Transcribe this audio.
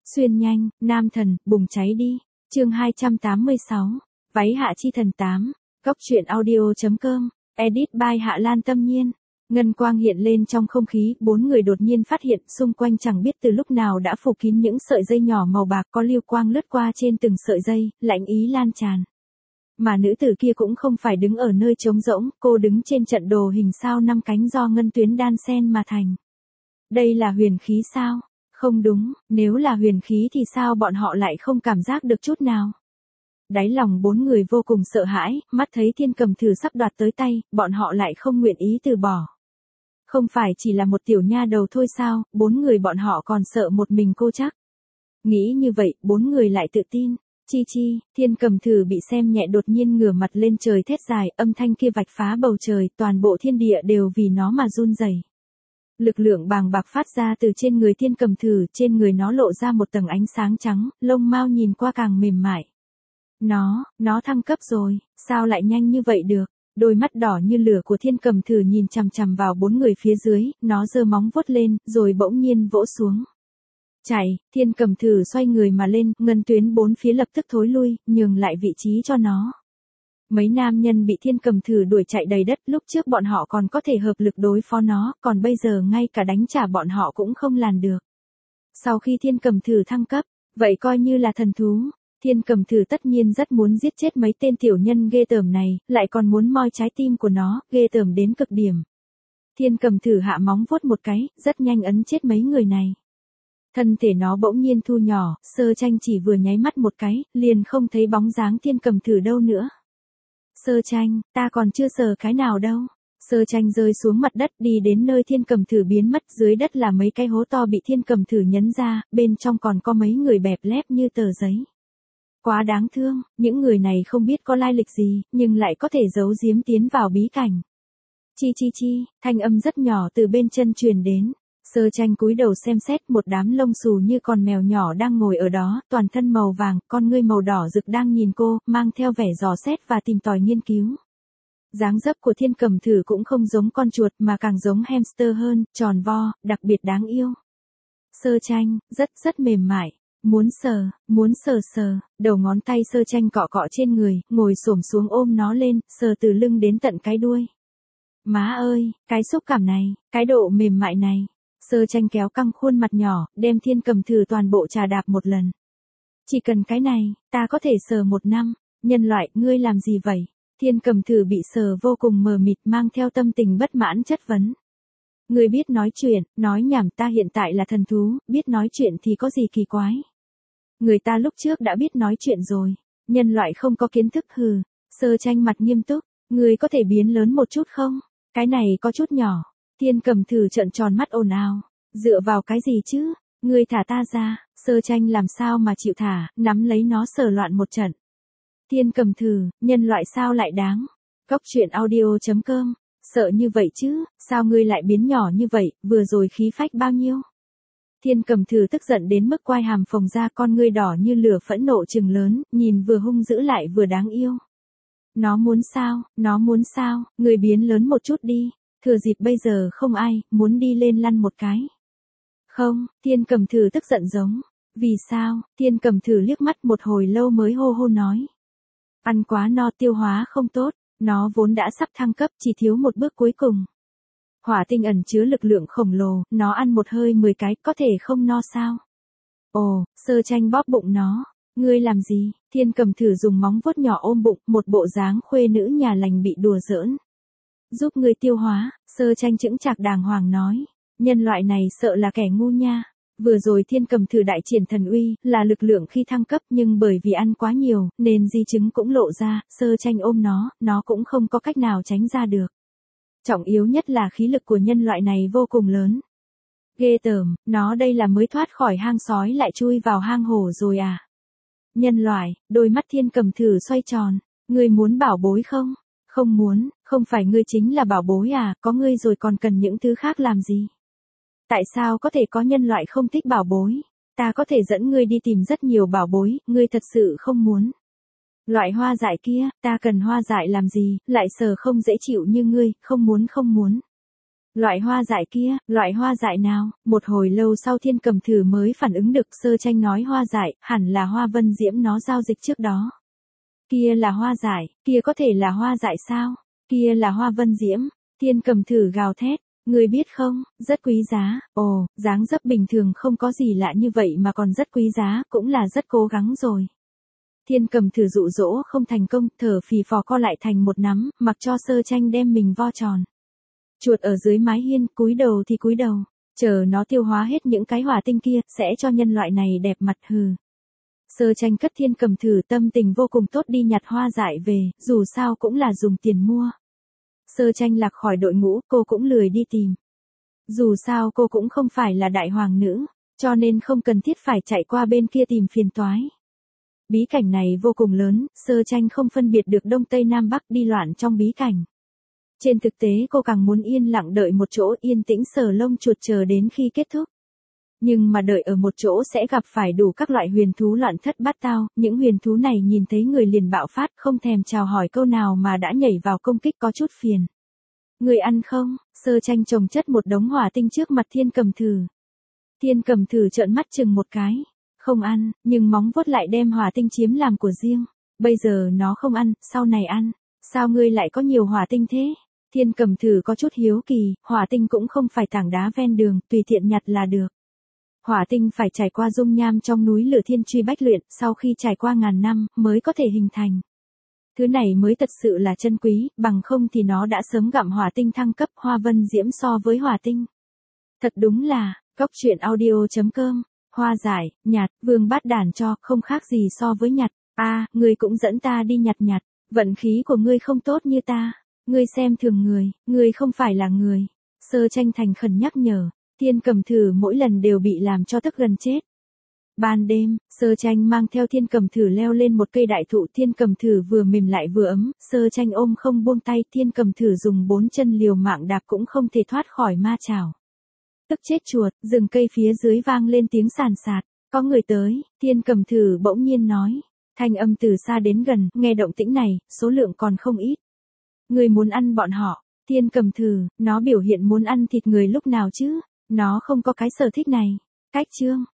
Xuyên nhanh, nam thần, bùng cháy đi. Chương 286. Váy hạ chi thần 8. Góc truyện audio.com. Edit by Hạ Lan Tâm Nhiên. Ngân quang hiện lên trong không khí, bốn người đột nhiên phát hiện xung quanh chẳng biết từ lúc nào đã phủ kín những sợi dây nhỏ màu bạc, có lưu quang lướt qua trên từng sợi dây, lạnh ý lan tràn. Mà nữ tử kia cũng không phải đứng ở nơi trống rỗng, cô đứng trên trận đồ hình sao 5 cánh do ngân tuyến đan xen mà thành. Đây là huyền khí sao? Không đúng, nếu là huyền khí thì sao bọn họ lại không cảm giác được chút nào? Đáy lòng bốn người vô cùng sợ hãi, mắt thấy Thiên Cầm Thử sắp đoạt tới tay, bọn họ lại không nguyện ý từ bỏ. Không phải chỉ là một tiểu nha đầu thôi sao, bốn người bọn họ còn sợ một mình cô chắc. Nghĩ như vậy, bốn người lại tự tin. Chi chi, Thiên Cầm Thử bị xem nhẹ đột nhiên ngửa mặt lên trời thét dài, âm thanh kia vạch phá bầu trời, toàn bộ thiên địa đều vì nó mà run rẩy. Lực lượng bàng bạc phát ra từ trên người Thiên Cầm Thử, trên người nó lộ ra một tầng ánh sáng trắng, lông mao nhìn qua càng mềm mại. Nó thăng cấp rồi, sao lại nhanh như vậy được? Đôi mắt đỏ như lửa của Thiên Cầm Thử nhìn chằm chằm vào bốn người phía dưới, nó giơ móng vuốt lên, rồi bỗng nhiên vỗ xuống. Chạy, Thiên Cầm Thử xoay người mà lên, ngân tuyến bốn phía lập tức thối lui, nhường lại vị trí cho nó. Mấy nam nhân bị Thiên Cầm Thử đuổi chạy đầy đất, lúc trước bọn họ còn có thể hợp lực đối phó nó, còn bây giờ ngay cả đánh trả bọn họ cũng không làm được. Sau khi Thiên Cầm Thử thăng cấp, vậy coi như là thần thú. Thiên Cầm Thử tất nhiên rất muốn giết chết mấy tên tiểu nhân ghê tởm này, lại còn muốn moi trái tim của nó, ghê tởm đến cực điểm. Thiên Cầm Thử hạ móng vuốt một cái, rất nhanh ấn chết mấy người này. Thân thể nó bỗng nhiên thu nhỏ, Sơ Tranh chỉ vừa nháy mắt một cái, liền không thấy bóng dáng Thiên Cầm Thử đâu nữa. Sơ Tranh, ta còn chưa sờ cái nào đâu. Sơ Tranh rơi xuống mặt đất đi đến nơi Thiên Cầm Thử biến mất, dưới đất là mấy cái hố to bị Thiên Cầm Thử nhấn ra, bên trong còn có mấy người bẹp lép như tờ giấy. Quá đáng thương, những người này không biết có lai lịch gì, nhưng lại có thể giấu giếm tiến vào bí cảnh. Chi chi chi, thanh âm rất nhỏ từ bên chân truyền đến. Sơ Tranh cúi đầu xem xét, một đám lông xù như con mèo nhỏ đang ngồi ở đó, toàn thân màu vàng, con ngươi màu đỏ rực đang nhìn cô, mang theo vẻ dò xét và tìm tòi nghiên cứu. Dáng dấp của Thiên Cầm Thử cũng không giống con chuột mà càng giống hamster hơn, tròn vo, đặc biệt đáng yêu. Sơ Tranh, rất mềm mại. Muốn sờ, đầu ngón tay Sơ Tranh cọ cọ trên người, ngồi xổm xuống ôm nó lên, sờ từ lưng đến tận cái đuôi. Má ơi, cái xúc cảm này, cái độ mềm mại này. Sơ Tranh kéo căng khuôn mặt nhỏ, đem Thiên Cầm Thử toàn bộ trà đạp một lần. Chỉ cần cái này, ta có thể sờ 1 năm. Nhân loại, ngươi làm gì vậy? Thiên Cầm Thử bị sờ vô cùng mờ mịt, mang theo tâm tình bất mãn chất vấn. Ngươi biết nói chuyện, nói nhảm, ta hiện tại là thần thú, biết nói chuyện thì có gì kỳ quái. Người ta lúc trước đã biết nói chuyện rồi. Nhân loại không có kiến thức hừ. Sơ Tranh mặt nghiêm túc. Ngươi có thể biến lớn một chút không? Cái này có chút nhỏ. Thiên Cầm Thử trợn tròn mắt ồn ào. Dựa vào cái gì chứ? Ngươi thả ta ra. Sơ Tranh làm sao mà chịu thả, nắm lấy nó sờ loạn một trận. Thiên Cầm Thử, nhân loại sao lại đáng? Góc truyện audio.com. Sợ như vậy chứ, sao ngươi lại biến nhỏ như vậy, vừa rồi khí phách bao nhiêu? Thiên Cầm Thử tức giận đến mức quai hàm phồng ra, con ngươi đỏ như lửa phẫn nộ trừng lớn, nhìn vừa hung dữ lại vừa đáng yêu. Nó muốn sao, ngươi biến lớn một chút đi, thừa dịp bây giờ không ai, muốn đi lên lăn một cái. Không, Thiên Cầm Thử tức giận giống. Vì sao? Thiên Cầm Thử liếc mắt một hồi lâu mới hô hô nói. Ăn quá no, tiêu hóa không tốt, nó vốn đã sắp thăng cấp, chỉ thiếu một bước cuối cùng. Hỏa tinh ẩn chứa lực lượng khổng lồ, nó ăn một hơi 10 cái, có thể không no sao? Ồ, Sơ Tranh bóp bụng nó. Ngươi làm gì? Thiên Cầm Thử dùng móng vuốt nhỏ ôm bụng, một bộ dáng khuê nữ nhà lành bị đùa giỡn. Giúp ngươi tiêu hóa, Sơ Tranh chững chạc đàng hoàng nói. Nhân loại này sợ là kẻ ngu nha. Vừa rồi Thiên Cầm Thử đại triển thần uy, là lực lượng khi thăng cấp, nhưng bởi vì ăn quá nhiều, nên di chứng cũng lộ ra, Sơ Tranh ôm nó cũng không có cách nào tránh ra được. Trọng yếu nhất là khí lực của nhân loại này vô cùng lớn. Ghê tởm, nó đây là mới thoát khỏi hang sói lại chui vào hang hổ rồi à? Nhân loại, đôi mắt Thiên Cầm Thử xoay tròn. Ngươi muốn bảo bối không? Không muốn, không phải ngươi chính là bảo bối à, có ngươi rồi còn cần những thứ khác làm gì? Tại sao có thể có nhân loại không thích bảo bối? Ta có thể dẫn ngươi đi tìm rất nhiều bảo bối, ngươi thật sự không muốn. Loại hoa dại kia, ta cần hoa dại làm gì, lại sờ không dễ chịu như ngươi, không muốn. Loại hoa dại kia, loại hoa dại nào? Một hồi lâu sau Thiên Cầm Thử mới phản ứng được, Sơ Tranh nói hoa dại, hẳn là hoa vân diễm nó giao dịch trước đó. Kia là hoa dại, kia có thể là hoa dại sao? Kia là hoa vân diễm. Thiên Cầm Thử gào thét, người biết không, rất quý giá. Ồ, dáng dấp bình thường không có gì lạ như vậy mà còn rất quý giá, cũng là rất cố gắng rồi. Thiên Cầm Thử dụ dỗ không thành công, thở phì phò co lại thành một nắm, mặc cho Sơ Tranh đem mình vo tròn. Chuột ở dưới mái hiên, cúi đầu thì cúi đầu, chờ nó tiêu hóa hết những cái hỏa tinh kia, sẽ cho nhân loại này đẹp mặt hừ. Sơ Tranh cất Thiên Cầm Thử, tâm tình vô cùng tốt đi nhặt hoa dại về, dù sao cũng là dùng tiền mua. Sơ Tranh lạc khỏi đội ngũ, cô cũng lười đi tìm. Dù sao cô cũng không phải là đại hoàng nữ, cho nên không cần thiết phải chạy qua bên kia tìm phiền toái. Bí cảnh này vô cùng lớn, Sơ Tranh không phân biệt được đông tây nam bắc, đi loạn trong bí cảnh. Trên thực tế cô càng muốn yên lặng đợi một chỗ yên tĩnh sờ lông chuột chờ đến khi kết thúc. Nhưng mà đợi ở một chỗ sẽ gặp phải đủ các loại huyền thú loạn thất bát tao, những huyền thú này nhìn thấy người liền bạo phát, không thèm chào hỏi câu nào mà đã nhảy vào công kích, có chút phiền. Người ăn không? Sơ Tranh chồng chất một đống hỏa tinh trước mặt Thiên Cầm Thử. Thiên Cầm Thử trợn mắt chừng một cái. Không ăn, nhưng móng vuốt lại đem hỏa tinh chiếm làm của riêng. Bây giờ nó không ăn, sau này ăn. Sao ngươi lại có nhiều hỏa tinh thế? Thiên Cầm Thử có chút hiếu kỳ, hỏa tinh cũng không phải tảng đá ven đường, tùy tiện nhặt là được. Hỏa tinh phải trải qua dung nham trong núi lửa thiên truy bách luyện, sau khi trải qua ngàn năm, mới có thể hình thành. Thứ này mới thật sự là chân quý, bằng không thì nó đã sớm gặm hỏa tinh thăng cấp. Hoa vân diễm so với hỏa tinh. Thật đúng là, goctruyện.audio.com, hoa dại, nhặt, vương bát đàn cho, không khác gì so với nhặt. Ngươi cũng dẫn ta đi nhặt. Vận khí của ngươi không tốt như ta. Ngươi xem thường người, ngươi không phải là người. Sơ Tranh thành khẩn nhắc nhở, Thiên Cầm Thử mỗi lần đều bị làm cho tức gần chết. Ban đêm, Sơ Tranh mang theo Thiên Cầm Thử leo lên một cây đại thụ, Thiên Cầm Thử vừa mềm lại vừa ấm, Sơ Tranh ôm không buông tay, Thiên Cầm Thử dùng 4 chân liều mạng đạp cũng không thể thoát khỏi ma chảo. Tức chết chuột, rừng cây phía dưới vang lên tiếng sàn sạt, có người tới, Thiên Cầm Thử bỗng nhiên nói, thanh âm từ xa đến gần, nghe động tĩnh này, số lượng còn không ít. Người muốn ăn bọn họ? Thiên Cầm Thử, nó biểu hiện muốn ăn thịt người lúc nào chứ? Nó không có cái sở thích này. Cách chương